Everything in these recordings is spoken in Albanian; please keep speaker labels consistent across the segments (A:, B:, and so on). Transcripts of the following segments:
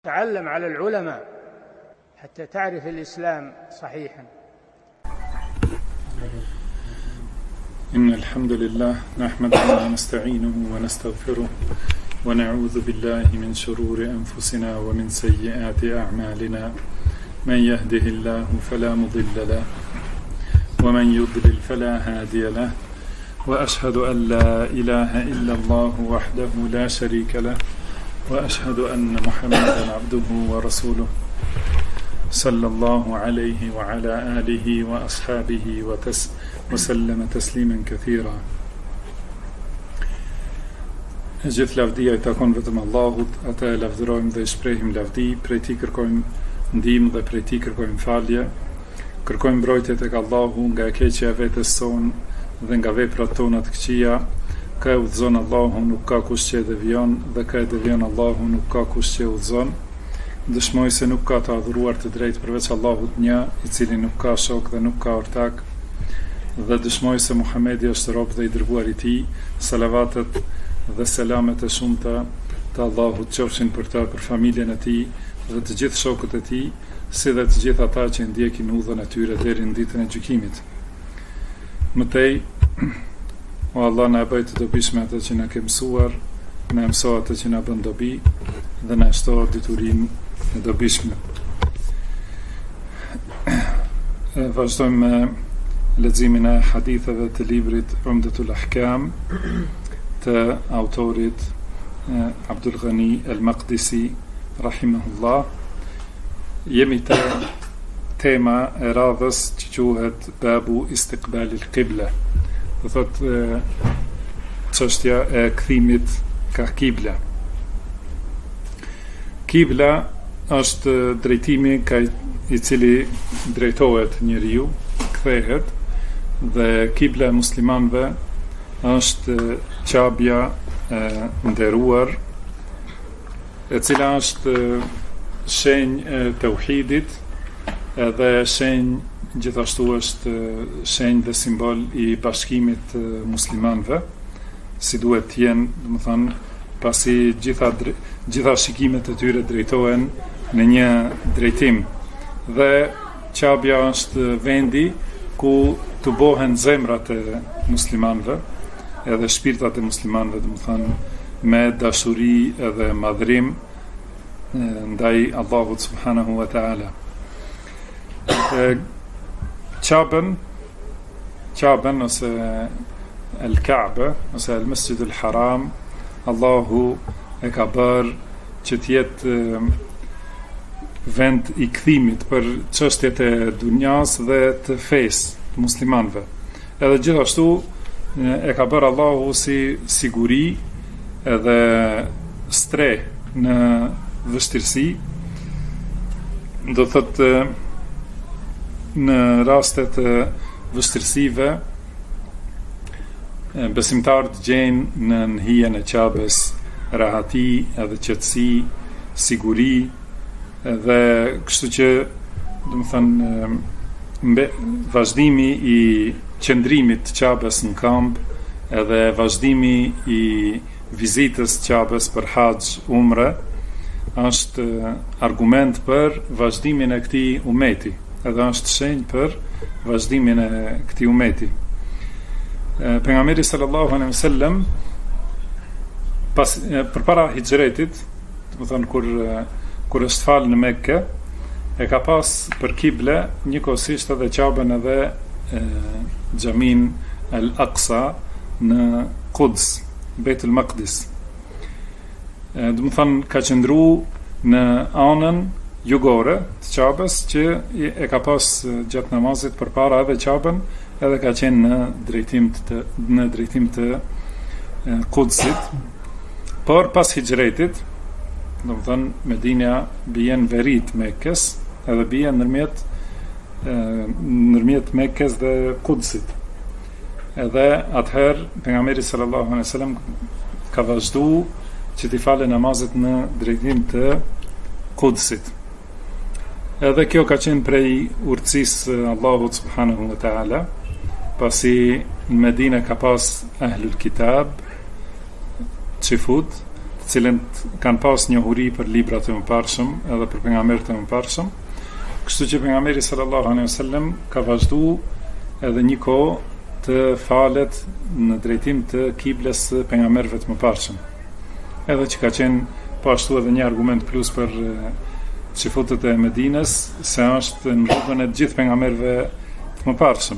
A: تعلم على العلماء حتى تعرف الإسلام صحيحا.
B: إن الحمد لله نحمده ونستعينه ونستغفره ونعوذ بالله من شرور أنفسنا ومن سيئات أعمالنا من يهده الله فلا مضل له ومن يضلل فلا هادي له وأشهد أن لا إله إلا الله وحده لا شريك له وأشهد أن محمدا عبده ورسوله صلى الله عليه وعلى آله وأصحابه وسلم تسليما كثيرا. Gjithë lavdia I takon vetëm Allahut, ata e lavdërojmë dhe I shprehim lavdi, prej Tij kërkojmë ndihmë dhe prej Tij kërkojmë falje. Kërkojmë mbrojtje tek Allahu nga e keqja e vetes sonë dhe nga veprat tona të këqija. Ka e udhëzon Allahu, nuk ka kush që e devion, dhe ka e devion Allahu, nuk ka kush që e udhëzon. Dëshmoj se nuk ka të adhuruar të drejtë përveç Allahut një, I cili nuk ka shok dhe nuk ka ortak. Dhe dëshmoj se Muhamedi është rob dhe I dërguar I Tij. Salavatet dhe selamet e shumta të Allahut qofshin për ta, për familjen e Tij dhe të gjithë shokët e Tij, si dhe të gjithë ata që ndjekin udhën e tyre deri në ditën e gjykimit. Mëtej, o Allah, na e bëj të dobishme atë që na ke mësuar, na mëso atë që na bën dobi dhe na shto diturinë e dobishme. Vazhdojmë me leximin e haditheve të librit Umdatul Ahkam të autorit Abdul Ghani al-Maqdisi rahimahullah. Jemi te tema e radhës që quhet Babu Istiqbalil Qibla. Do thot çështja e kthimit ka kibla. Kibla është drejtimi I cili drejtohet njeriu, kthehet, dhe kibla e muslimanëve është qabja e nderuar, e cila është shenjë e tauhidit, edhe shenjë gjithashtu është shenjë dhe simbol I bashkimit muslimanëve, si duhet të jenë, domethënë, pasi gjitha shikimet e tyre drejtohen në një drejtim. Dhe qabja është vendi ku të bohen zemrat e muslimanëve, edhe shpirtat e muslimanëve, domethënë, me dashuri edhe madhrim ndaj Allahut subhanahu wa taala. Qabën ose el-Ka'be ose el-Masjid el-Haram, Allahu e ka bërë që të jetë vend I kthimit për çështjet e dunjas dhe të fesë të muslimanëve. Edhe gjithashtu e ka bërë Allahu si siguri edhe stre në vështirësi. Do thotë në rastet e vështirësive besimtarët gjejnë në hijen e qabes rahati edhe qetësi, siguri, dhe kështu që domethënë vazhdimi I qëndrimit të qabes në kamp edhe vazhdimi I vizitës të qabes për haxh, umre është argument për vazhdimin e këtij umeti, edhe është shenjë për vazhdimin e këtij umeti. Pejgamberi sallallahu alaihi wasallam përpara hijretit, domethënë kur është falë në Mekë, e ka pas për kible njëkohësisht edhe Qabën edhe xhamin al-Aqsa në Quds, Beitul Maqdis. Domethënë ka qëndru në anën jugore të Qabës, që e ka pas gjatë namazit përpara edhe Qabën, edhe ka qenë në drejtim të Qudsit. Por pas hijretit, domethënë Medina bien verit Mekës, edhe bien ndërmjet Mekës dhe Qudsit. Edhe atëherë pejgamberi sallallahu alaihi wasallam ka vazhduar që t'i falë namazet në drejtim të Qudsit. Edhe kjo ka qenë prej urtësisë Allahut subhanahu wa taala, pasi në Medinë ka pas ahlul kitab, çifut, të cilët kanë pas njohuri për librat e mëparshëm edhe për pejgamberët e mëparshëm. Kështu që pejgamberi sallallahu alaihi wasallam ka vazhduar edhe një kohë të falet në drejtim të kibles së pejgamberëve të mëparshëm. Edhe që ka qenë po ashtu edhe një argument plus për xifutët e Medinës, se është në rrugën e të gjithë pejgamberëve të mëparshëm.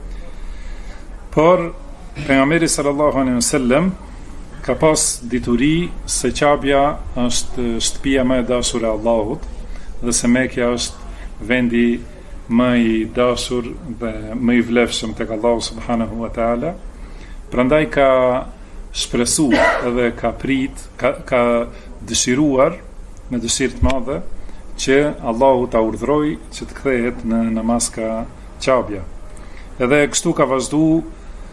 B: Por pejgamberi sallallahu alaihi wasallam ka pas dituri se Qabja është shtëpia më e dashur e Allahut dhe se Mekja është vendi më i dashur dhe më i vlefshëm tek Allahu subhanahu wa taala. Prandaj ka shpresuar edhe ka prit, ka dëshiruar me dëshirë të madhe që Allahu ta urdhëroi që të kthehet në namaz ka Qabja. Edhe kështu ka vazhduar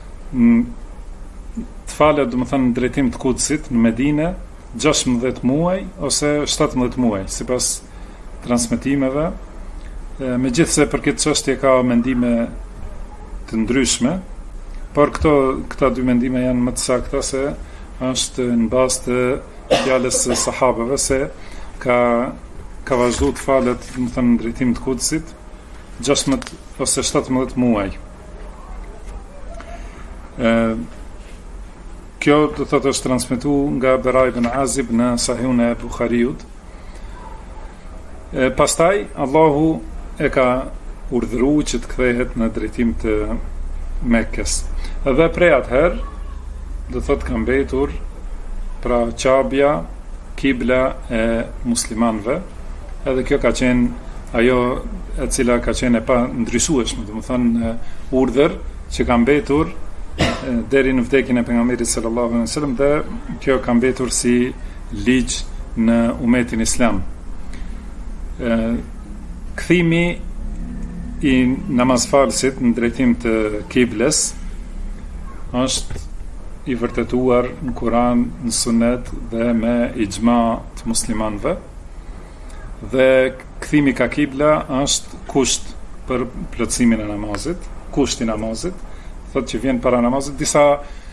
B: të falet, do të thënë, në drejtim të Kudsit në Medinë 16 muaj ose 17 muaj, sipas transmetimeve. Megjithse për këtë çështje ka mendime të ndryshme, por këta dy mendime janë më të sakta se është në bazë të fjalës së sahabeve se ka vazhduar të falet, do të thënë, në drejtim të Kudsit 16 ose 17 muaj. Kjo do thotë është transmetuar nga Bara ibn Azib në Sahihun e Buhariut. Pastaj Allahu e ka urdhëruar që të kthehet në drejtim të Mekkës. Edhe prej atëherë do thotë ka mbetur pra Qabja kibla e muslimanëve. Edhe kjo ka qenë ajo e cila ka qenë e pa ndryshueshme, do të thonë urdhër që ka mbetur deri në vdekjen e pejgamberit sallallahu alaihi wasallam, dhe kjo ka mbetur si ligj në umetin islam. Kthimi i namazfalësit në drejtim të kibles është i vërtetuar në Kur'an, në Sunet dhe me ixhma të muslimanëve. Dhe kthimi ka kibla është kusht për plotësimin e namazit, kushti i namazit. Thotë që vjen para namazit, disa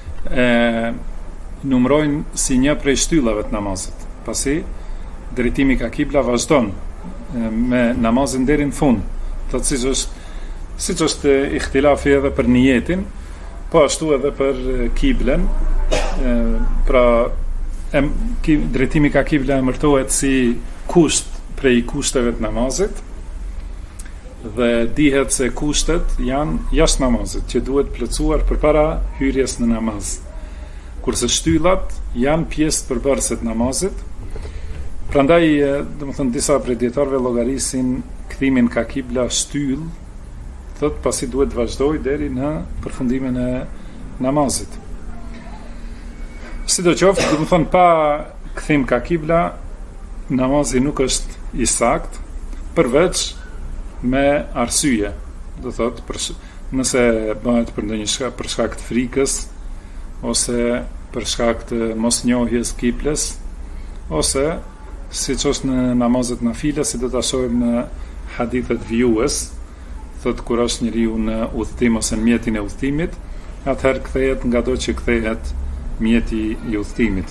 B: numrojnë si një prej shtyllave të namazit. Pasi drejtimi ka kibla vazhdon me namazin deri në fund. Thotë siç është ihtilafi edhe për niyetin, po ashtu edhe për kiblen. Pra drejtimi ka kibla emërtohet si kusht prej kushteve të namazit. Dhe dihet se kushtet janë jashtë namazit, që duhet plotësuar përpara hyrjes në namaz. Kurse shtyllat janë pjesë përbërëse të namazit. Prandaj, domethënë, disa prej dietarëve llogarisin kthimin ka kibla shtyll, thotë pasi duhet të vazhdojë deri në përfundimin e namazit. Sidoqoftë, domethënë, pa kthim ka kibla, namazi nuk është i saktë, përveç me arsye, do thotë nëse bëhet për ndonjë për shkak të frikës ose për shkak të mosnjohjes kibles, ose siç është në namazet nafile, si do ta shohim në hadithet vijues, thotë kur është njeriu në udhtim ose në mjetin e udhtimit, atëherë kthehet ngado që kthehet mjeti i udhtimit.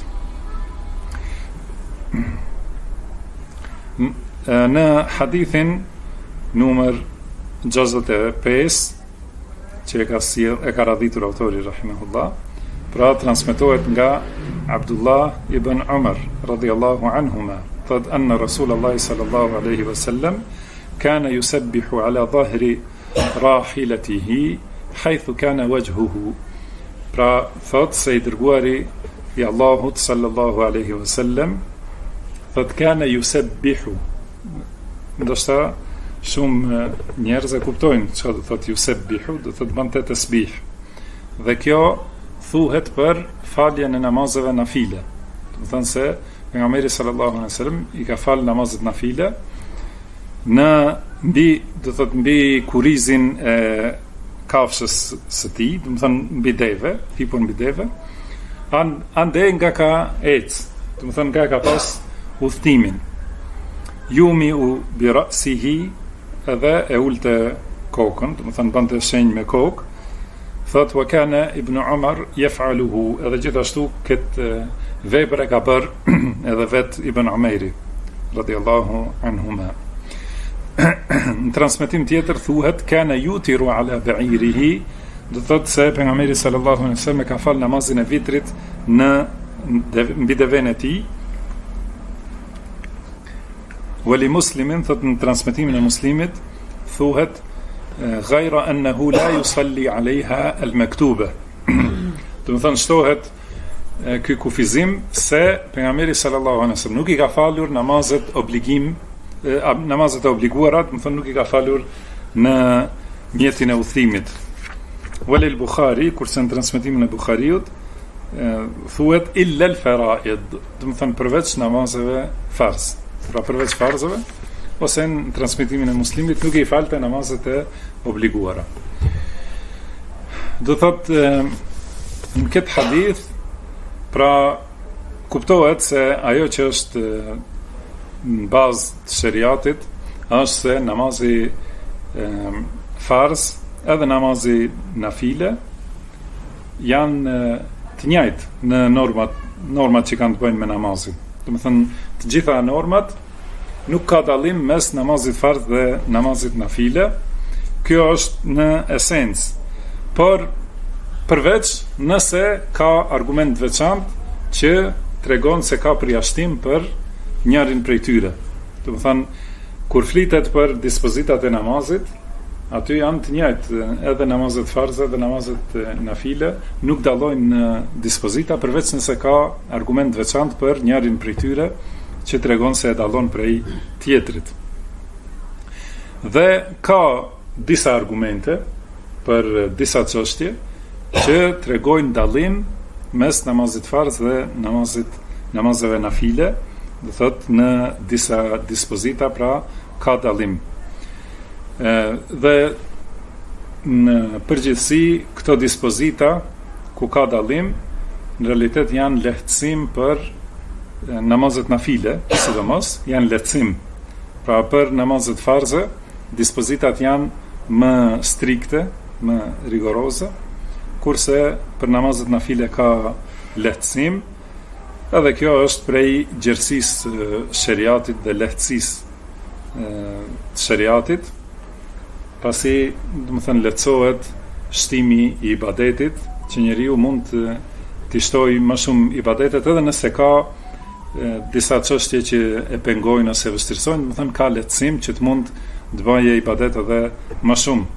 B: Në hadithin numër 65 që e ka radhitur autori rahimahullah, pra transmetohet nga Abdullah ibn Umar radhiyallahu anhuma, thot anna Rasulullah sallallahu alaihi wasallam kana yusabbihu ala dhahri rahilatihi haythu kana wajhuhu. Pra thot se i dërguari i Allahut sallallahu alaihi wasallam thot kana yusabbihu. Ndoshta shumë njerëz e kuptojnë çfarë do thotë yusabbihu, do thotë bante tasbih. Dhe kjo thuhet për faljen e namazeve nafile. Do thonë se pejgamberi sallallahu alaihi wasallam i ka fal namazet nafile në mbi kurizin e kafshës së tij, do thonë mbi deve, tipun mbi deve. Ande nga ka do thonë nga ka pas udhtimin. Jumi u bi ra'sihi, edhe e ulte kokën, do të thënë bante shenjë me kokë. Thot wa kana ibn Umar yaf'aluhu, edhe gjithashtu këtë vepër e ka bërë edhe vet Ibn Umeri radhiyallahu anhuma. Në transmetim tjetër thuhet kana yutiru ala ba'irihi, do thotë se pejgamberi sallallahu alaihi wasallam ka fal namazin e vitrit në mbi devën e tij. Wali muslimin, thot në transmetimin e Muslimit thuhet ghayra annahu la yusalli alaiha al-maktuba. Do të thonë shtohet ky kufizim se pejgamberi sallallahu alaihi wasallam nuk I ka falur namazet namazet e obliguara, do të thonë nuk I ka falur në mjetin e udhimit. Wali al-Bukhari, kurse në transmetimin e Bukhariut thuhet illa al-fara'id, do të thonë përveç namazeve farz. Pra përveç farzëve, ose në transmitimin e Muslimit nuk I falte namazet e obliguara. Do thotë në këtë hadith, pra kuptohet se ajo që është në bazë të shariatit është se namazi farz edhe namazi nafile janë të njëjtë në normat që kanë të bëjnë me namazin. Do të thënë, të gjitha normat nuk ka dallim mes namazit farz dhe namazit nafile. Kjo është në esencë. Por përveç nëse ka argument veçantë që tregon se ka përjashtim për njërin prej tyre. Do të thënë, kur flitet për dispozitat e namazit, aty janë të njëjtë, edhe namazet farz dhe namazet nafile nuk dallojnë në dispozita përveç nëse ka argument veçantë për njërin prej tyre që tregon se e dallon prej tjetrit. Dhe ka disa argumente për disa çështje që tregojnë dallim mes namazit farz dhe namazeve nafile, do thotë në disa dispozita, pra ka dallim. Dhe në përgjithësi këto dispozita ku ka dallim në realitet janë lehtësim për namazet nafile, sidomos janë lehtësim. Pra për namazet farze dispozitat janë më strikte, më rigoroze, kurse për namazet nafile ka lehtësim. Edhe kjo është prej gjerësisë shariatit dhe lehtësisë të shariatit. Pasi, do të thënë, lehtësohet shtimi I ibadetit, që njeriu mund të shtojë më shumë ibadetet edhe nëse ka disa çështje që e pengojnë ose vështirësojnë, do të thënë ka lehtësim që të mund të bëjë ibadet edhe më shumë.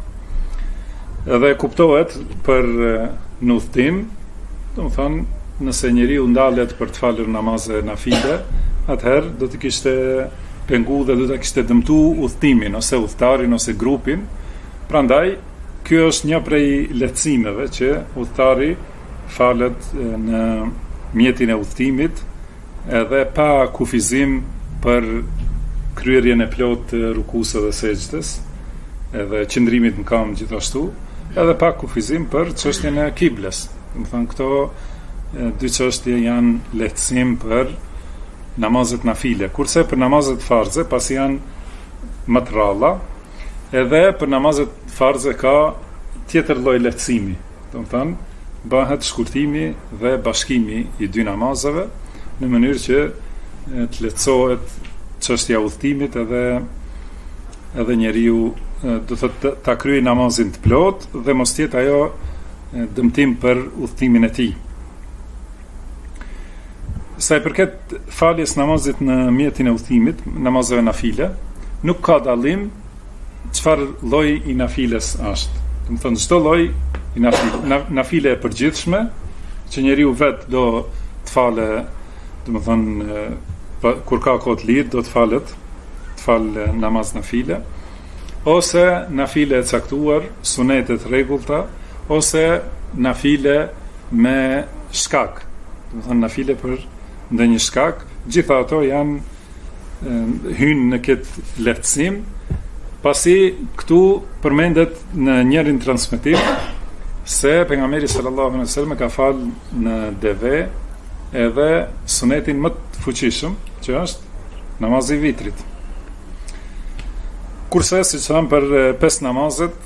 B: Edhe kuptohet për në udhtim, do të thënë, nëse njeriu ndalet për të falur namaze nafile, atëherë do të kishte pengu dhe do të kishte dëmtu udhtimin ose udhtarin ose grupin. Prandaj kjo është një prej lehtësimeve që udhtari falet në mjetin e udhtimit edhe pa kufizim për kryerjen e plot të rukusë dhe sejdës, edhe qëndrimit në kam gjithashtu, edhe pa kufizim për çështjen e kibles. Do të thënë, këto dy çështje janë lehtësim për namazet nafile, kurse për namazet farze pasi janë më të ralla, edhe për namazet farze ka tjetër lloj lehtësimi. Do të thënë, bëhet shkurtimi dhe bashkimi I dy namazeve në mënyrë që të lehtësohet çështja e udhtimit edhe njeriu do të ta kryejë namazin të plot dhe mos jetë ajo dëmtim për udhtimin e tij. Sa I përket faljes namazit në mjetin e udhtimit, namazeve nafile, nuk ka dallim çfarë lloj I nafiles është. Do të thënë, çdo lloj I nafile e përgjithshme, që njeriu vet do të fale, do të thënë, kur ka kohë të lirë do të falë namaz nafile, ose nafile e caktuar, sunetet rregullta, ose nafile me shkak. Do të thënë, nafile për ndonjë shkak, gjitha ato janë hynë në këtë lehtësim, pasi këtu përmendet në njërin transmetim se pejgamberi sallallahu alaihi wasallam ka fal në deve edhe sunetin më të fuqishëm, që është namazi I vitrit. Kurse siç tham për 5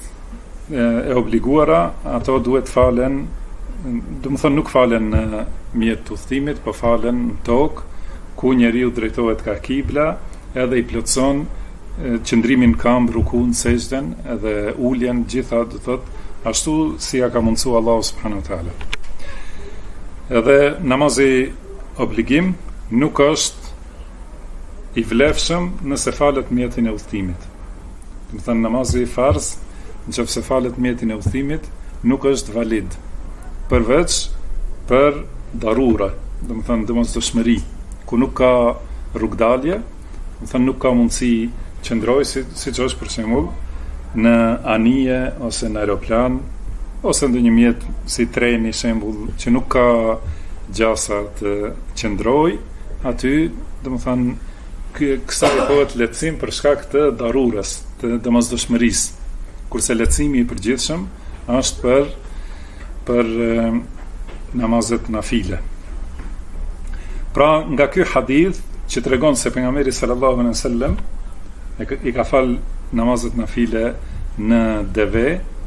B: namazet e obliguara, ato duhet falen, do të thonë nuk falen mjet të udhëtimit, po falen në tokë, ku njeriu drejtohet ka kibla, edhe i plotson qëndrimin këmbë, rukun, sejdën, edhe uljen, gjitha do thotë ashtu si ja ka mundsuar Allahu subhanahu wa taala. Edhe namazi obligim nuk është i vlefshëm nëse falet mjetin e udhëtimit. Do të thënë namazi farz, nëse falet mjetin e udhëtimit, nuk është valid, përveç për darura, do të thënë domosdoshmëri, ku nuk ka rrugdalje, do të thënë nuk ka mundësi qëndroj, siç është për shembull në anije ose në aeroplan ose ndonjë mjet si treni shembull që nuk ka gjasa të qëndroj, aty domethënë kësaj bëhet lehtësim për shkak të darurës, të domosdoshmërisë, kurse lehtësimi i përgjithshëm është për namazet nafile. Pra nga ky hadith që tregon se pejgamberi sallallahu alaihi wasallam i ka fal namazet nafile në deve,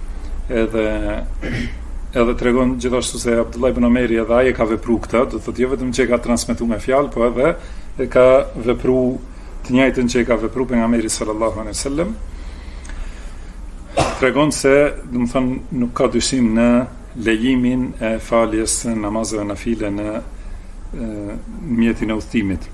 B: edhe tregon gjithashtu se Abdullah ibn Omeri edhe ai e ka vepruar këtë, do thotë jo vetëm që e ka transmetuar me fjalë, po edhe e ka vepruar të njëjtën që e ka vepruar pejgamberi sallallahu alaihi wasallam. Tregon se, do të thonë, nuk ka dyshim në lejimin e faljes namazeve nafile në mjetin e udhëtimit.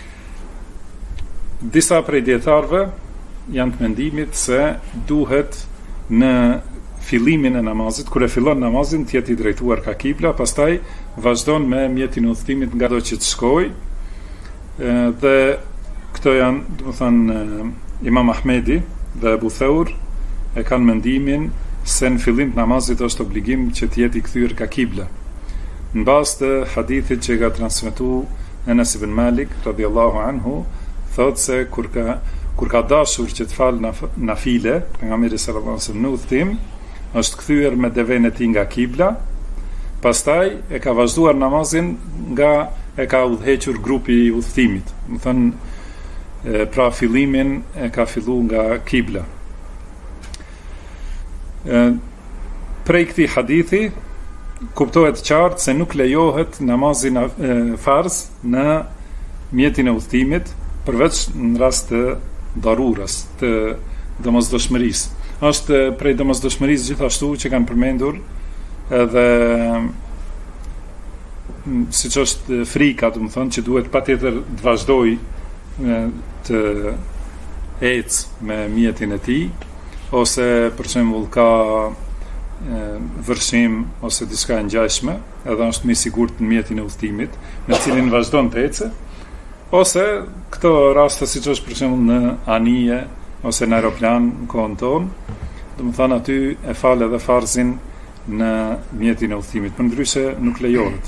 B: Disa prej dietarëve janë të mendimit se duhet në fillimin e namazit, kur e fillon namazin, të jetë i drejtuar ka kibla, pastaj vazhdon me mjetin e udhëtimit nga do që të shkoj, dhe këto janë, do të thënë, Imam Ahmedi dhe Abu Thawr e kanë mendimin se në fillim të namazit është obligim që të jetë i kthyer ka kibla. Në bazë të hadithit që ka transmetuar Anas ibn Malik radhiyallahu anhu, thotë se kur ka dashur që të fal nafile, pejgamberi sallallahu alaihi wasallam në udhtim, është kthyer me deven e tij nga kibla, pastaj e ka vazhduar namazin nga e ka udhëhequr grupi i udhtimit. Do të thënë, pra fillimin e ka filluar nga kibla. Prej këtij hadithi kuptohet qartë se nuk lejohet namazi farz në mjetin e udhtimit, përveç në rast të darurës, të domosdoshmërisë. Është prej domosdoshmërisë gjithashtu që kanë përmendur edhe siç është frika, do të thonë që duhet patjetër të vazhdoj të ecë me mjetin e tij, ose për shembull ka vërshim ose diçka e ngjashme, edhe është më i sigurt në mjetin e udhëtimit, me cilin vazhdon të ecë, ose këto raste siç është për shembull në anije ose në aeroplan në kohën tonë, do të thonë aty e fal edhe farzin në mjetin e udhëtimit, përndryshe nuk lejohet.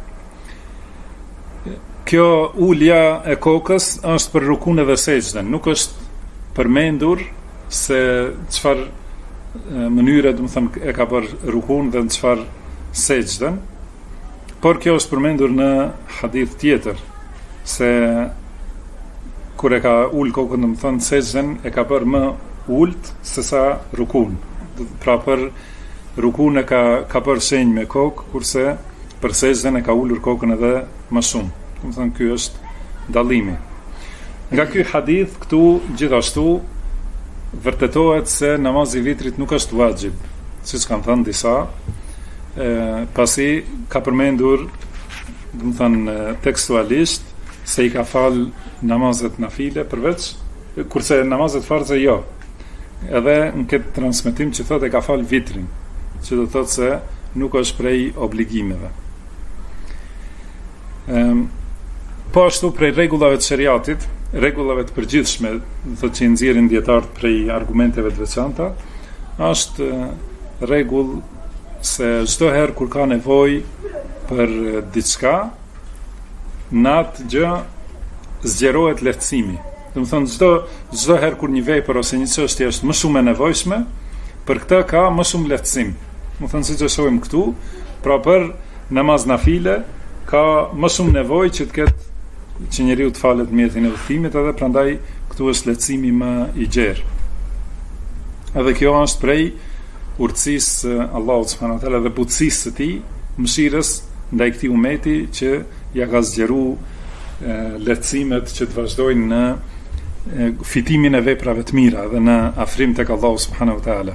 B: Kjo ulja e kokës është për rukun edhe sejdën, nuk është përmendur se çfarë mënyre, do të thonë, e ka bërë rukun dhe në çfarë sejdën, por kjo është përmendur në hadith tjetër, se kur e ka ul kokën, do të thonë, sejdën e ka bërë më ult se sa rukun. Pra për rukun e ka bërë shenjë me kokë, kurse për sejdën e ka ulur kokën edhe më shumë. Do të thonë, ky është dallimi. Nga ky hadith këtu gjithashtu vërtetohet se namazi i vitrit nuk është vajib, siç kanë thënë disa, pasi ka përmendur, do të thënë, tekstualisht se i ka fal namazet nafile përveç, kurse namazet farze jo. Edhe në këtë transmetim që thotë e ka fal vitrin, që do thotë se nuk është prej obligimeve. Po ashtu prej rregullave të shariatit, rregullave të përgjithshme, thotë që nxjerrin dietarët prej argumenteve të veçanta, është rregull se çdo herë kur ka nevojë për diçka, në atë gjë zgjerohet lehtësimi. Do të thonë çdo herë kur një vepër ose një çështje është më shumë e nevojshme, për këtë ka më shumë lehtësim. Do të thonë siç e shohim këtu, pra për namaz nafile ka më shumë nevojë që të ketë që njeriu të falet mjetin e udhëtimit, edhe prandaj këtu është lehtësimi më i gjerë. Edhe kjo është prej urtësisë Allahut subhanahu wa taala dhe butësisë së tij, mëshirës ndaj këtij ummeti që ja ka zgjeru lehtësimet që të vazhdojnë në fitimin e veprave të mira dhe në afrim tek Allahu subhanahu wa taala.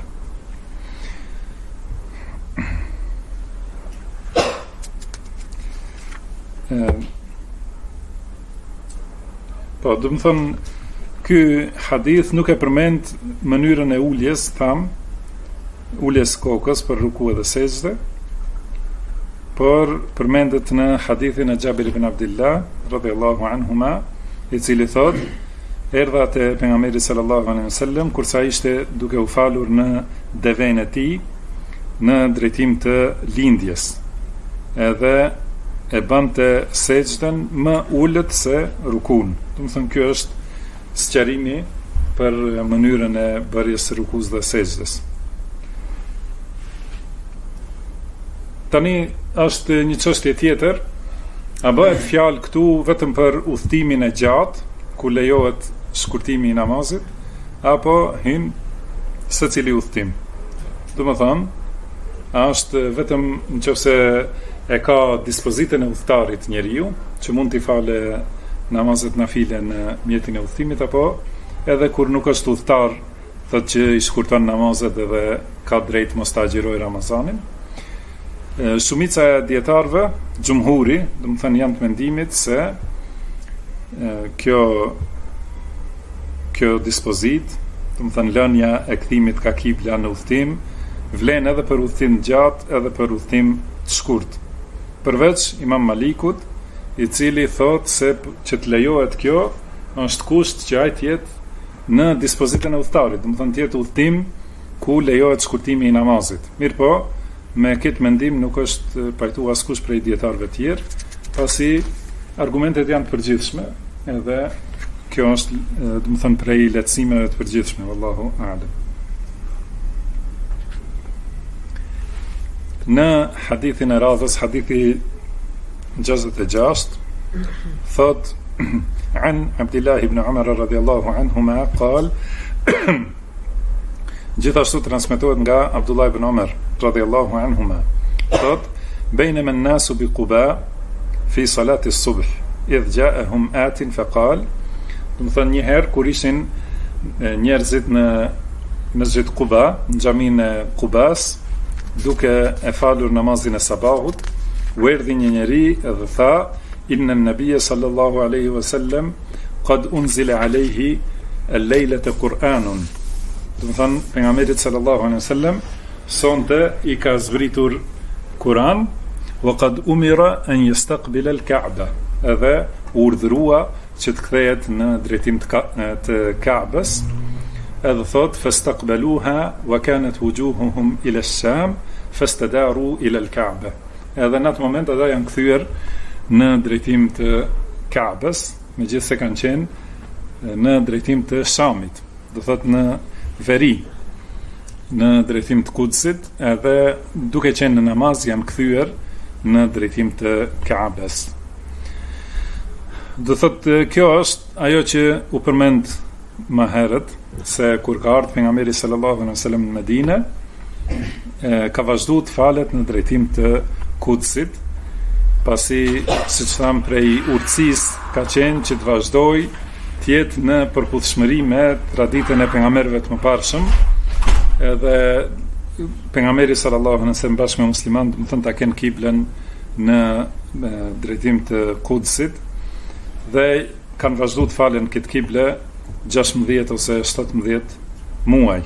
B: Po, do të thonë, ky hadith nuk e përmend mënyrën e uljes, uljes kokës për ruku dhe sejdë, por përmendet në hadithin e Jabir ibn Abdullah radhiyallahu anhuma, i cili thot: erdha te pejgamberi sallallahu alaihi wasallam kur sa ishte duke u falur në devën e tij në drejtim të lindjes, edhe e bante sejdën më ulët se rukun. Do të thonë, ky është sqarimi për mënyrën e bërjes së rukus dhe sejdës. Tani është një çështje tjetër, a bëhet fjalë këtu vetëm për udhtimin e gjatë, ku lejohet shkurtimi i namazit, apo hyn secili udhtim? Do të thonë, a është vetëm nëse e ka dispozitën e udhtarit njeriu, që mund t'i fale namazet nafile në mjetin e udhtimit, apo edhe kur nuk është udhtar, thotë që i shkurton namazet edhe ka drejt mos ta agjirojë Ramazanin? Shumica e dietarëve, xhumhuri, do të thënë, janë të mendimit se kjo dispozit, do të thënë lënia e kthimit ka kibla në udhtim, vlen edhe për udhtim gjatë, edhe për udhtim të shkurt. Përveç Imam Malikut, i cili thot se që të lejohet kjo është kusht që ai të jetë në dispozitën e udhtarit, do të thonë të jetë udhtim ku lejohet shkurtimi i namazit. Mirë po, me këtë mendim nuk është pajtu askush prej dietarëve të tjerë, pasi argumentet janë të përgjithshme, edhe kjo është, do të thonë, prej lehtësimeve të përgjithshme, wallahu a'lam. Në hadithin e radhës, hadithi 66, thot: an Abdullah ibn Umar radhiyallahu anhuma qal, gjithashtu transmetohet nga Abdullah ibn Umar radhiyallahu anhuma, thot: bainama an-nasu bi Quba fi salati as-subh idh ja'ahum atin faqal, do të thonë, një herë kur ishin njerëzit në Mesjid Quba, në xhamin e Qubas, duke e falur namazin e sabahut, u erdhi një njeri edhe tha: inna an-nabiyya sallallahu alaihi wasallam qad unzila alayhi al-laylata Qur'anun. Do të thonë, pejgamberi sallallahu alaihi wasallam sonte i ka zbritur Kur'an, wa qad umira an yastaqbila al-Ka'ba, edhe urdhërua që të kthehet në drejtim të Ka'bës, edhe thot: fastaqbaluha wa kanat wujuhuhum ila ash-Sham fastadaru ila al-Ka'ba. Edhe në atë moment ata janë kthyer në drejtim të Ka'bës, megjithëse kanë qenë në drejtim të Shamit, do thot në veri, në drejtim të Kudsit, edhe duke qenë në namaz janë kthyer në drejtim të Ka'bës. Do thot, kjo është ajo që u përmend më herët, se kur ka ardhur pejgamberi sallallahu alaihi wasallam në Medinë, ka vazhduar të falet në drejtim të Kudsit, pasi, siç tham, prej urtësisë ka qenë që të vazhdoj të jetë në përputhshmëri me traditën e pejgamberëve të mëparshëm, edhe pejgamberi sallallahu alaihi wasallam bashkë me muslimanë, do të thonë, ta kenë kiblën në drejtim të Kudsit, dhe kanë vazhduar të falen këtë kible 16 ose 17 muaj.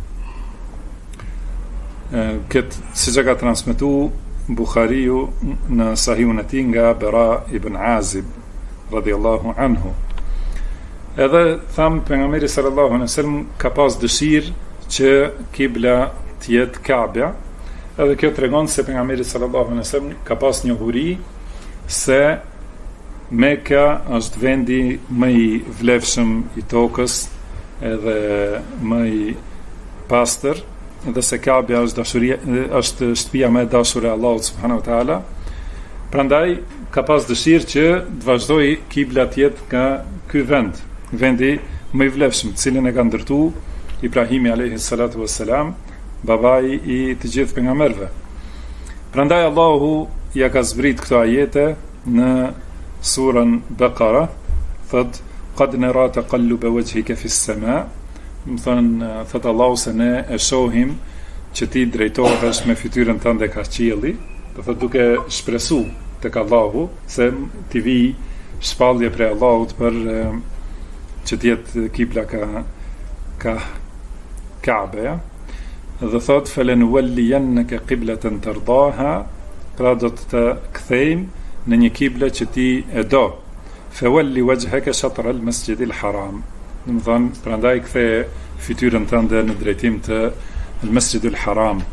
B: Këtë, si që ka transmitu Bukhariu në Sahihun e tij nga Bara ibn Azib radhiyallahu anhu. Edhe tham, pejgamberi sallallahu alaihi wasallam ka pas dëshirë që kibla të jetë Ka'ba, edhe kjo tregon se pejgamberi sallallahu alaihi wasallam ka pas njohuri se Mekka është vendi më i vlefshëm i tokës, edhe më i pastër, dhe se Ka'ba është shtëpia më e dashur e Allahut subhanahu wa taala. Prandaj ka pas dëshirë që të vazhdoi kibla të jetë nga ky vend, vendi më i vlefshëm, cilin e ka ndërtuar Ibrahimi alayhi salatu wassalam, babai i të gjithë pejgamberëve. Prandaj Allahu ja ka zbrit këto ajete në surën Baqara, thot qad nara taqalluba wajhika fi as-sama, do thon thot Allahu se ne e shohim që ti drejtohesh me fytyrën tënde ka qielli, do thot duke shpresu tek Allahu se ti vi shpallje prej Allahut për që të jetë kibla ka Ka'beja, dhe thot falenuwalliyannaka qiblatan tardaha, pra do të kthejmë në një kible që ti e do, fawalli wajhaka shatr al-masjid al-haram, do të thon prandaj kthe fytyrën tënde në drejtim të al-masjid al-haram.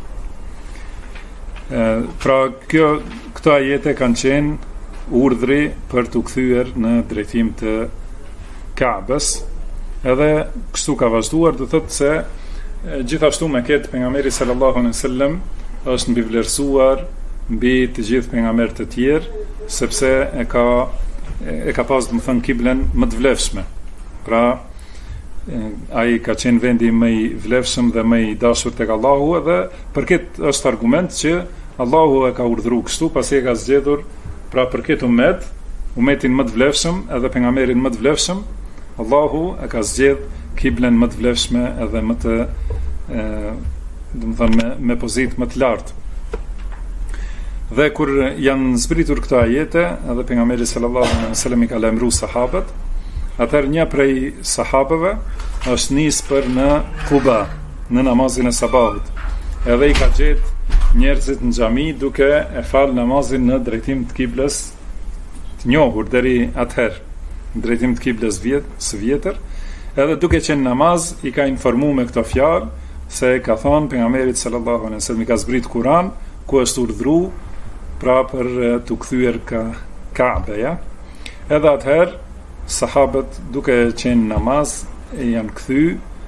B: Pra këto ajete kanë qenë urdhri për të kthyer në drejtim të Ka'bes, edhe kështu ka vazhduar, do thotë se gjithashtu me këtë pejgamberi sallallahu alaihi wasallam është mbivlerësuar mbi të gjithë pejgamberët e tjerë, sepse e ka pas domethënë kiblen më të vlefshme. Pra ai ka qenë vendi më i vlefshëm dhe më i dashur tek Allahu, edhe për këtë është argument që Allahu e ka urdhëruar kështu, pasi e ka zgjedhur pra për këtë umetin më të vlefshëm edhe pejgamberin më të vlefshëm, Allahu e ka zgjedh kiblen më të vlefshme edhe më të domethënë me pozitë më të lartë. Dhe kur janë zbritur këto ajete, edhe pejgamberi sallallahu alaihi wasallam i ka lajmëruar sahabët, atëherë një prej sahabëve është nisë për në Quba, në namazin e sabahut. Edhe i ka gjetë njerëzit në xhami duke e fal namazin në drejtim të kiblës të njohur deri atëherë, në drejtim të kiblës së vjetër, edhe duke qenë namaz i ka informuar me këto fjalë se ka thonë pejgamberit sallallahu alaihi wasallam, i ka zbrit Kur'an ku është urdhëruar pra për të kthyer Ka'beja. Edhe atëherë sahabët duke qenë namaz janë kthy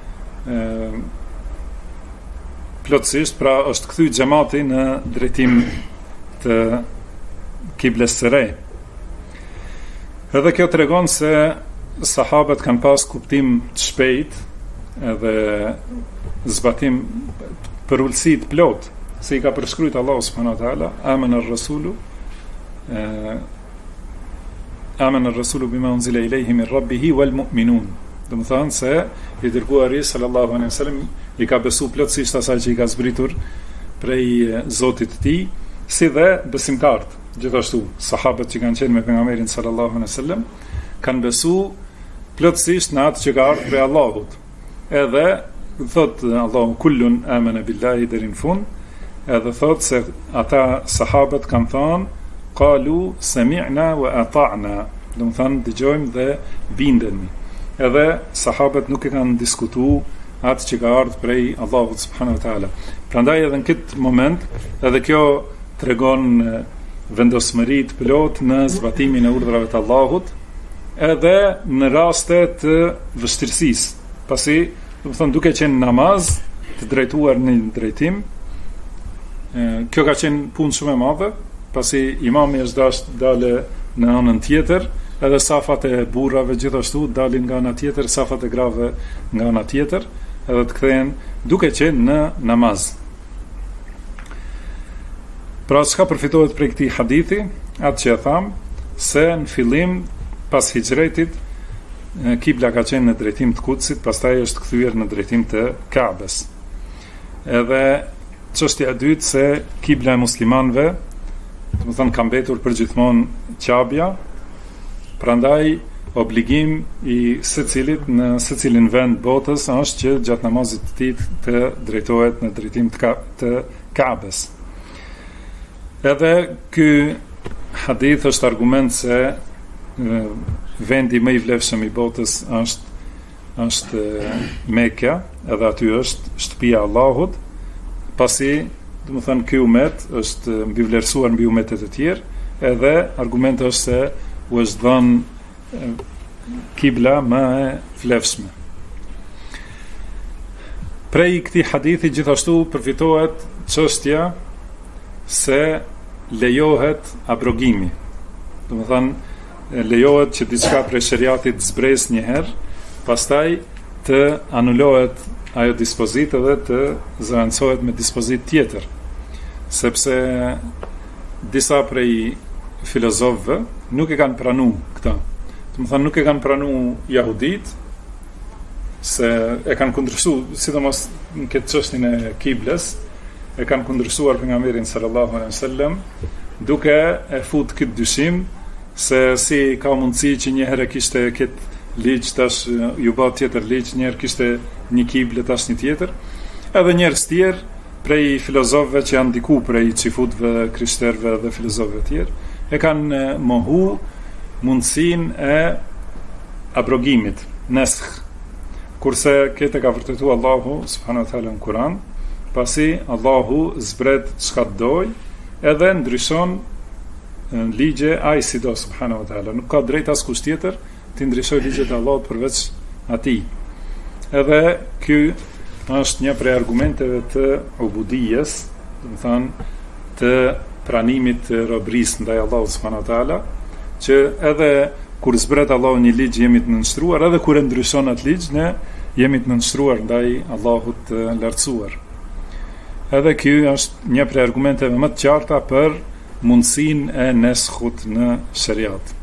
B: plotësisht, pra është kthy xhamati në drejtim të kiblës së re. Edhe kjo tregon se sahabët kanë pas kuptim të shpejt edhe zbatim për ulësi të plot, se i ka përshkruajtur Allahu subhanahu wa taala, amana ar-rasulu bima unzila ilayhi min rabbihi wal mu'minun. Do të thonë se i dërguari sallallahu alaihi wasallam i ka besu plotësisht asaj që i ka zbritur prej Zotit të tij, si dhe besimtarët. Gjithashtu sahabët që kanë qenë me pejgamberin sallallahu alaihi wasallam kanë besu plotësisht në atë që ka ardhur prej Allahut. Edhe thot Allahu kullun amana billahi deri në fund, edhe thot se ata sahabët kanë thënë qalu sami'na wa ata'na, do të thonë dëgjojmë dhe bindemi. Edhe sahabët nuk e kanë diskutuar atë që ka ardhur prej Allahut subhanahu wa taala. Prandaj edhe në këtë moment, edhe kjo tregon vendosmëri të plot në zbatimin e urdhrave të Allahut, edhe në raste të vështirësisë. Pasi, do të thonë, duke qenë namaz të drejtuar në drejtim, kjo ka qenë punë shumë e madhe, pasi imami është dashur dalë në anën tjetër, edhe safat e burrave gjithashtu dalin nga ana tjetër, safat e grave nga ana tjetër, edhe të kthehen duke qenë në namaz. Pra çka përfitohet prej këtij hadithi, atë që e tham, se në fillim pas hijretit kibla ka qenë në drejtim të Kudsit, pastaj është kthyer në drejtim të Ka'bes. Edhe çështja e dytë se kibla e muslimanëve, do të thonë, ka mbetur përgjithmonë Ka'bja. Prandaj obligim i secilit në secilin vend botës është që gjatë namazit të tij të drejtohet në drejtim të Ka'bes. Edhe ky hadith është argument se vendi më i vlefshëm i botës është Mekka, edhe aty është shtëpia e Allahut, pasi do të thënë ky umet është mbivlerësuar mbi umetet e tjerë, edhe argumenti është se u është dhënë kibla më e vlefshme. Prej këtij hadithi gjithashtu përfitohet çështja se lejohet abrogimi. Do të thënë lejohet që diçka prej shariatit zbres një herë, pastaj të anulohet ajo dispozitë dhe të zëvendësohet me dispozitë tjetër. Sepse disa prej filozofëve nuk e kanë pranu këta. Do të thonë nuk e kanë pranu jahudit, se e kanë kundërshtu, sidomos në këtë çështjen e kibles, e kanë kundërshtuar pejgamberin sallallahu alaihi wasallam, duke e fut këtë dyshim se si ka mundësi që një herë kishte këtë ligj, tash ju bë tjetër ligj, një herë kishte një kible, tash një tjetër. Edhe njerëz tjerë prej filozofëve që janë ndiku prej çifutëve, krishterëve dhe filozofëve tjerë, e kanë mohu mundësinë e abrogimit, naskh. Kurse këtë ka vërtetuar Allahu subhanahu wa taala në Kur'an, pasi Allahu zbret çka doj, edhe ndryshon ligje ai sido subhanahu wa taala. Nuk ka drejt askush tjetër të ndryshoj ligjet e Allahut përveç atij. Edhe ky është një prej argumenteve të ubudijes, do të thonë të pranimit të robërisë ndaj Allahut subhanahu wa taala, që edhe kur zbret Allahu një ligj jemi të nënshtruar, edhe kur e ndryshon atë ligj ne jemi të nënshtruar ndaj Allahut të lartësuar. Edhe ky është një prej argumenteve më të qarta për mundësinë e neskhut në shariat.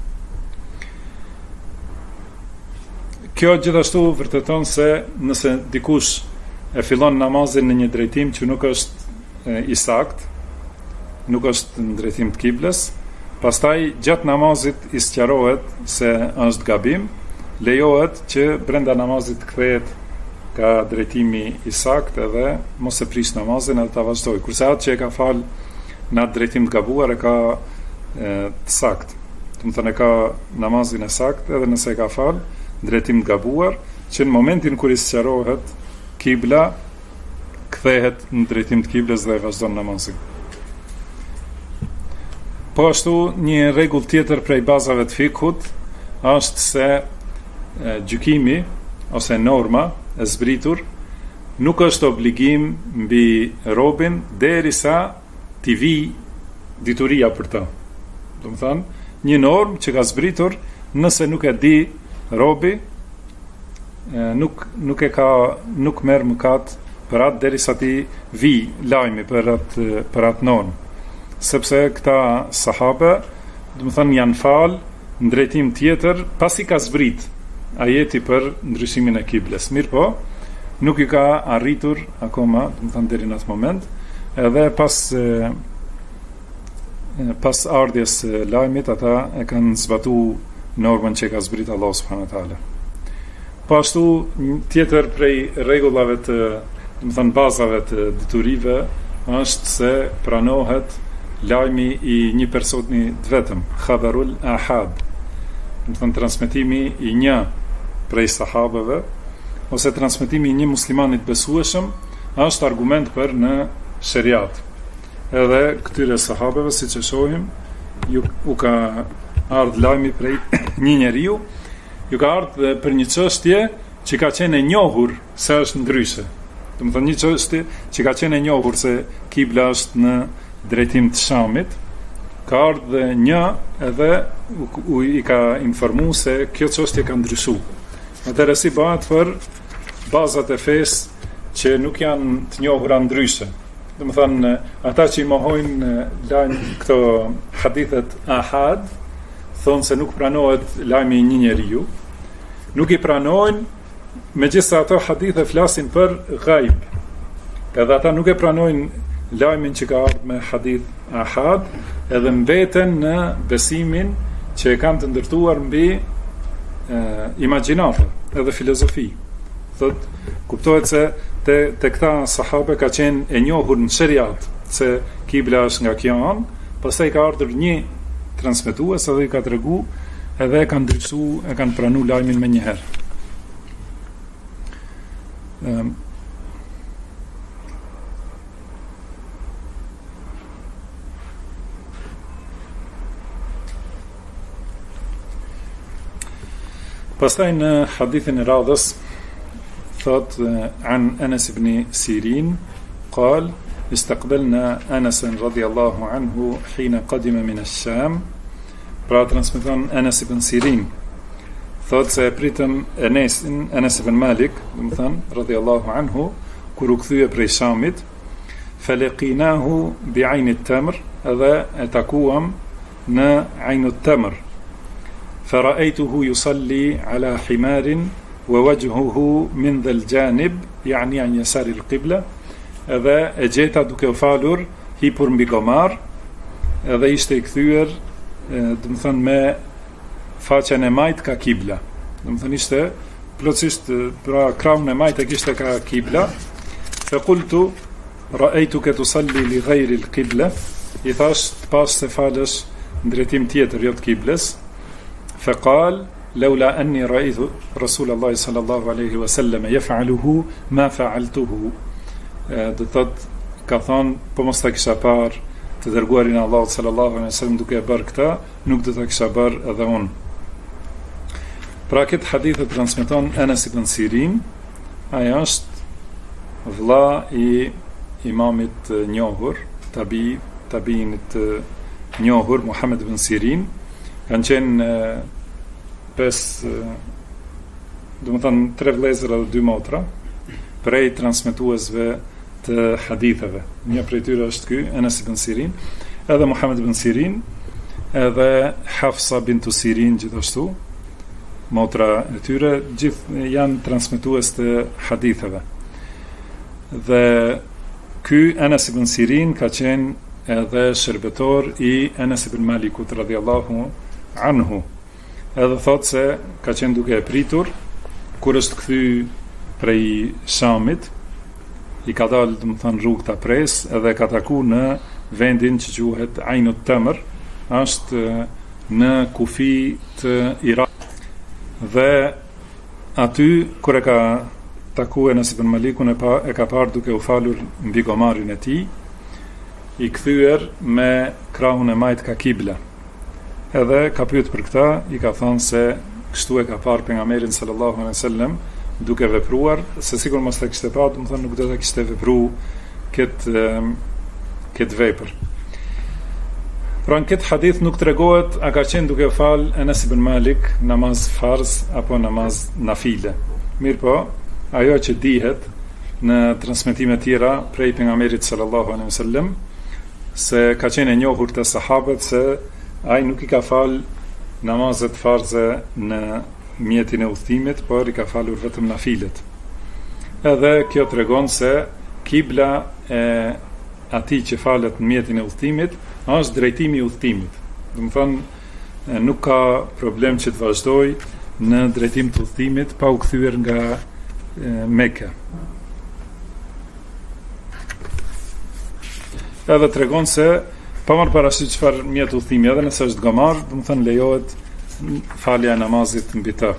B: Kjo gjithashtu vërteton se nëse dikush e fillon namazin në një drejtim që nuk është i sakt, nuk është në drejtim të kibles, pastaj gjatë namazit i sqarohet se është gabim, lejohet që brenda namazit kthehet ka drejtimi i sakt edhe mos e prish namazin edhe ta vazhdoj. Kurse atë që e ka fal në atë drejtim të gabuar e ka të sakt. Do të thonë ka namazin e sakt edhe nëse e ka fal drejtim të gabuar, që në momentin kur i sqarohet kibla, kthehet në drejtim të kibles dhe e vazhdon namazin. Po ashtu një rregull tjetër prej bazave të fikut është se gjykimi ose norma e zbritur nuk është obligim mbi robin derisa t'i vi dituria për të. Do të thonë, një normë që ka zbritur, nëse nuk e di robi, nuk merr mëkat për atë derisa ti vi lajmi për atë normë. Sepse këta sahabe, do të thonë, janë fal në drejtim tjetër pasi ka zbrit ajeti për ndryshimin e kibles. Mirë po, nuk i ka arritur akoma, do të thonë deri në atë moment, edhe pas ardhjes së lajmit ata e kanë zbatuar normën që ka zbrit Allah subhanahu wa taala. Po ashtu tjetër prej rregullave të, do të thënë bazave të diturive, është se pranohet lajmi i një personi të vetëm, khabarul ahad. Do të thënë transmetimi i një prej sahabeve ose transmetimi i një muslimanit besueshëm është argument për në shariat. Edhe këtyre sahabeve, siç e shohim, u ka ardhur lajmi prej një njeriu, ju ka ardhur për një çështje që ka qenë e njohur se është ndryshe. Do të thonë një çështje që ka qenë e njohur se kibla është në drejtim të Shamit, ka ardhur një edhe i ka informuar se kjo çështje ka ndryshuar. Atëherë si bëhet për bazat e fesë që nuk janë të njohura ndryshe. Do të thonë ata që i mohojnë këto hadithet ahad, thonë se nuk pranohet lajmi i një njeriu, nuk i pranojnë, megjithëse ato hadithe flasin për ghaib. Edhe ata nuk e pranojnë lajmin që ka ardhur me hadith ahad, edhe mbeten në besimin që e kanë të ndërtuar mbi imagjinata edhe filozofi. Thot, kuptohet se te këta sahabe ka qenë e njohur në shariat se kibla është nga kjo anë, pastaj ka ardhur një transmetues edhe i ka tregu edhe e kanë ndryshuar, e kanë pranuar lajmin më një herë. Pastaj në hadithin e radhës thot an Anas ibn Sirin قال استقبلنا أنس رضي الله عنه حين قدم من الشام. Pra transmeton Anas ibn Sirin, thot se pritëm Anas ibn Malik, do të thënë radhiyallahu anhu, kur u kthye prej Shamit, falaqinahu bi'ayn at-tamr, edhe e takuam në Ainut Tamr. Fara'aytuhu yusalli ala himarin wa wajhuhu min dhal janib, yani an yasari al-qibla. Edhe e gjeta duke u falur hipur mbi gomar, edhe ishte i kthyer, do të thënë me faqen e majt ka kibla. Do të thënë ishte plotësisht pra krahun e majt e kishte ka kibla. Fa qultu ra'aytuka tusalli li ghayri al-qibla. I thash pas se falesh në drejtim tjetër jo të kiblës. Fa qal laula anni ra'aytu Rasulullah sallallahu alaihi wasallam yaf'aluhu ma fa'altuhu. Do thot ka thon po mos ta kisha parë të dërguarin e Allahut sallallahu alaihi wasallam duke e bërë këtë, nuk do ta kisha bërë edhe unë. Pra këtë hadith e transmeton Anas ibn Sirin, ai është vëlla i imamit njohur, tabiinit njohur Muhammad ibn Sirin, kanë qenë do të thënë 3 vëllezër dhe 2 motra, prej transmetuesve të haditheve. Një prej tyre është ky Anas ibn Sirin, edhe Muhammad ibn Sirin, edhe Hafsa bintu Sirin gjithashtu, motra e tyre, gjithë janë transmetues të haditheve. Dhe ky Anas ibn Sirin ka qenë edhe shërbetor i Anas ibn Malikut radhiyallahu anhu. Edhe thot se ka qenë duke e pritur kur është kthy prej Shamit, i ka dalë do të thënë rrugë ta pres, edhe ka taku në vendin që quhet Ainut Tamr, është në kufi të Irak. Dhe aty kur e ka taku Anas ibn Malikun e ka parë duke u falur mbi gomarin e tij, i kthyer me krahun e majt ka kibla. Edhe ka pyet për këtë, i ka thënë se kështu e ka parë pejgamberin sallallahu alaihi wasallam duke vepruar, se sikur mos ta kishte parë, do të thonë nuk do ta kishte vepruar këtë vepër. Pra në këtë hadith nuk tregohet a ka qenë duke fal Anas ibn Malik namaz farz apo namaz nafile. Mirë po, ajo që dihet në transmetime tjera prej pejgamberit sallallahu alaihi wasallam se ka qenë e njohur te sahabët se ai nuk i ka fal namazet farze në mjetin e udhëtimit, por i ka falur vetëm nafilet. Edhe kjo tregon se kibla e atij që falet në mjetin e udhëtimit është drejtimi i udhëtimit. Do të thonë nuk ka problem që të vazhdoj në drejtim të udhëtimit pa u kthyer nga Mekka. Edhe tregon se pa marrë parasysh çfarë mjet udhëtimi, edhe nëse është gomar, do të thonë lejohet falja e namazit mbi të.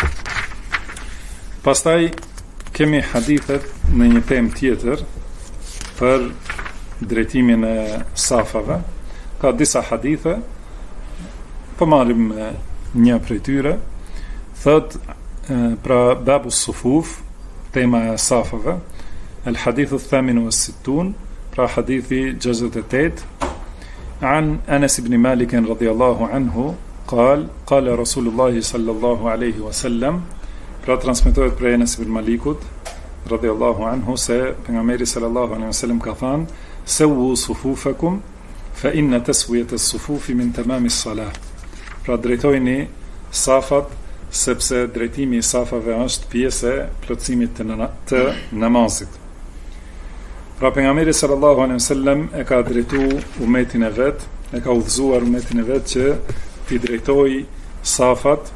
B: Pastaj kemi hadithet në një temë tjetër për drejtimin e safave. Ka disa hadithe, po marrim një prej tyre. Thot pra babu sufuf, tema e safave, el hadithu thaminu e sittun, pra hadithi 68, an Anas ibn Malik radhiyallahu anhu قال رسول الله صلى الله عليه وسلم, pra transmetohet prej Anas ibn Malikut radhiyallahu anhu se pejgamberi sallallahu alaihi wasallam ka thënë sawu sufufakum fa inna taswiyat as-sufufi min tamam as-salah. Pra drejtojini safat sepse drejtimi i safave është pjesë e plotësimit të namazit. Pra pejgamberi sallallahu alaihi wasallam e ka drejtuar umetin e vet, e ka udhëzuar umetin e vet që ti drejtoj safat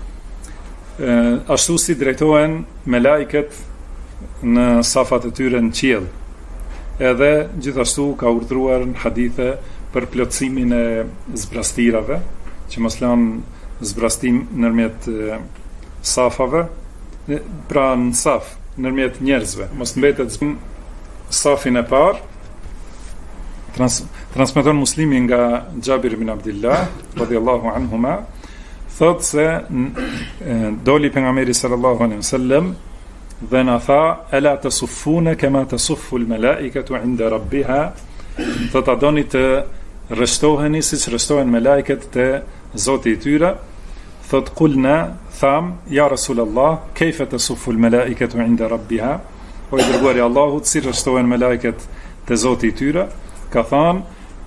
B: ashtu si drejtohen me lajket në safat e tyre në qiell. Edhe gjithashtu ka urdhëruar në hadithe për plotësimin e zbrastirave, që mos lanë zbrastim nërmjet safave, pra në saf, nërmjet njerëzve, mos mbetet safin e parë. Transmeton Muslimi nga Jabir ibn Abdullah radhiyallahu anhuma, thot se doli pejgamberi sallallahu alaihi wasallam dhe na tha ala tasuffuna kama tasuffu almalaikatu inda rabbiha, thot a doni të rreshtoheni siç rreshtohen melajket te Zoti i tyre. Thot kulna, tham ja Rasulullah, kayfa tasuffu almalaikatu inda rabbiha, o i dërguari Allahut, si rreshtohen melajket te Zoti i tyre. Ka than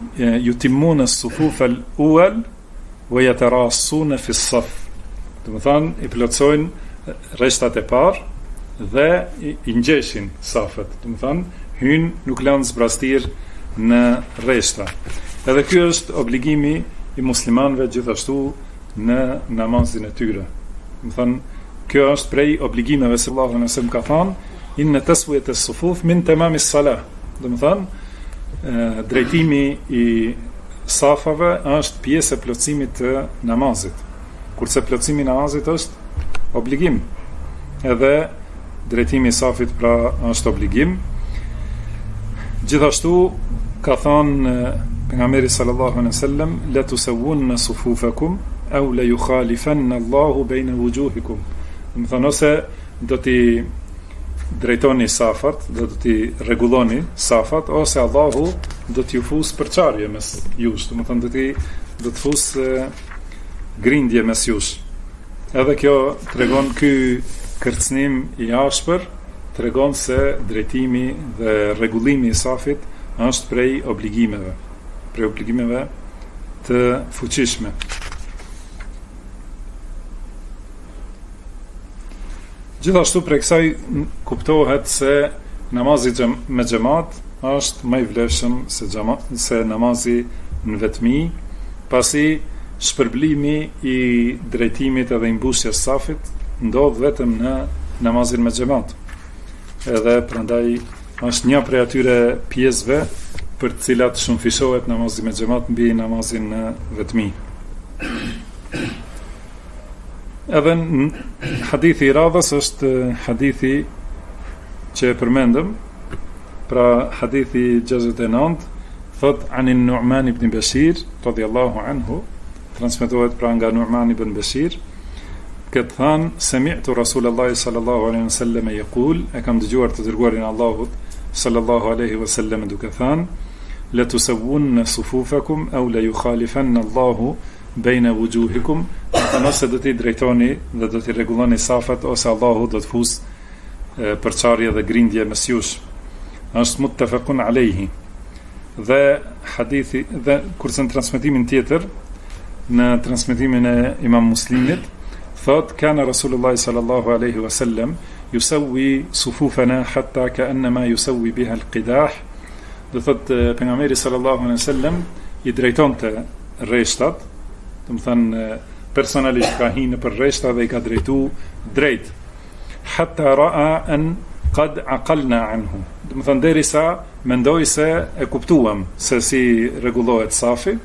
B: يتمون الصفوف الأول ويتراصون في الصف. Do të thonë, I plotësojnë rreshtat e parë dhe I ngjeshin safet. Do të thonë, hyn nuk lanë zbrastir në rreshta. Edhe ky është obligimi I muslimanëve gjithashtu në namazin e tyre. Do të thonë, kjo është prej obligimeve se Allahu nëse më ka thënë, inna taswiyat as-sufuf min tamam as-salah. Do të thonë, drejtimi I safave është pjesë e plotësimit të namazit. Kurse plotësimi I namazit është obligim. Edhe drejtimi I safit pra është obligim. Gjithashtu ka thënë pejgamberi sallallahu alaihi wasallam, la tusawwunna sufufakum aw la yukhalifanna Allahu bayna wujuhikum. Do të thonë ose do t'i drejtoni safat, do t'i rregulloni safat, ose Allahu do t'ju fus përçarje mes jush, do të thonë do të fus grindje mes jush. Edhe kjo tregon ky kërcënim I ashpër, tregon se drejtimi dhe rregullimi I safit është prej obligimeve të fuqishme. Gjithashtu prej kësaj kuptohet se namazi me xhamat është më I vlefshëm se namazi në vetmi, pasi shpërblimi I drejtimit edhe I mbushjes safit ndodh vetëm në namazin me xhamat. Edhe prandaj është një prej atyre pjesëve për të cilat shumëfishohet namazi me xhamat mbi namazin në vetmi. Edhe hadithi I radhës është hadithi që e përmendëm, pra hadithi 69, thot anin Nu'man ibn Bashir radhiyallahu anhu, transmetohet pra nga Nu'man ibn Bashir, këtë thanë, sami'tu Rasulullahi sallallahu alaihi wasallam yaqul, e kam dëgjuar të dërguarin Allahut sallallahu alaihi wasallam duke thanë, la tusawwunna sufufakum aw la yukhalifanna Allahu bejna wujuhikum, nëse do t'i drejtoni dhe do t'i rregulloni safat, ose Allahu do të fus përçarje dhe grindje mes jush. Është muttafaqun alayhi. Dhe hadithi dhe kurse në transmetimin tjetër, në transmetimin e Imam Muslimit, thot kana Rasulullah sallallahu alaihi wasallam yusawwi sufufana hatta ka'annama yusawwi biha al-qidah. Do thot pejgamberi sallallahu alaihi wasallam I drejtonte rreshtat, do të thënë personalisht ka hinë për rreshta dhe I ka drejtu drejt. Hatta ra'a an qad aqalna anhu. Do të thënë derisa mendoi se e kuptuam se si rregullohet safi.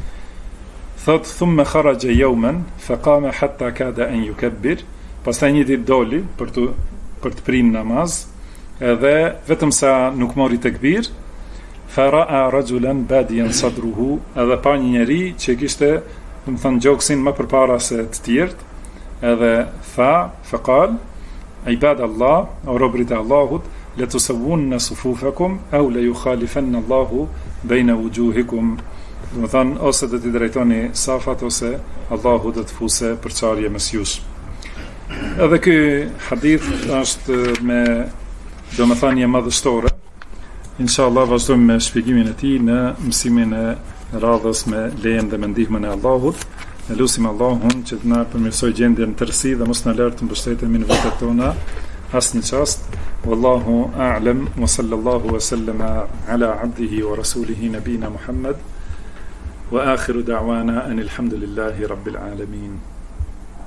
B: Thot thumma kharaja yawman faqama hatta kada an yukabbir. Pastaj një ditë doli për të prim namaz, edhe vetëm sa nuk mori tekbir, fara'a rajulan badiyan sadruhu, edhe pa një njeri që kishte do të thënë gjoksin më përpara se të tjerët, edhe faqal ibad Allah, o robrit e Allahut, la tusawwunna sufufakum aw la yukhalifanna Allahu bayna wujuhikum. Do të thënë ose do t'i drejtoni safat, ose Allahu do të fuse përçarje mes jush. Edhe ky hadith është me domethënie madhështore. Inshallah vazhdojmë me shpjegimin e tij në mësimin e radhës me lejen dhe me ndihmën e Allahut. Ne lutim Allahun që të na përmirësoj gjendjen tërësi dhe mos na lër të mbështetemi në vetë tona asnjë çast. Wallahu a'lam wa sallallahu wa sallama ala 'abdihi wa rasulihi nabina Muhammad wa akhiru da'wana anil hamdulillahi rabbil alamin.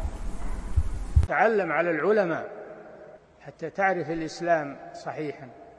A: تعلم على العلماء حتى تعرف الإسلام صحيحا.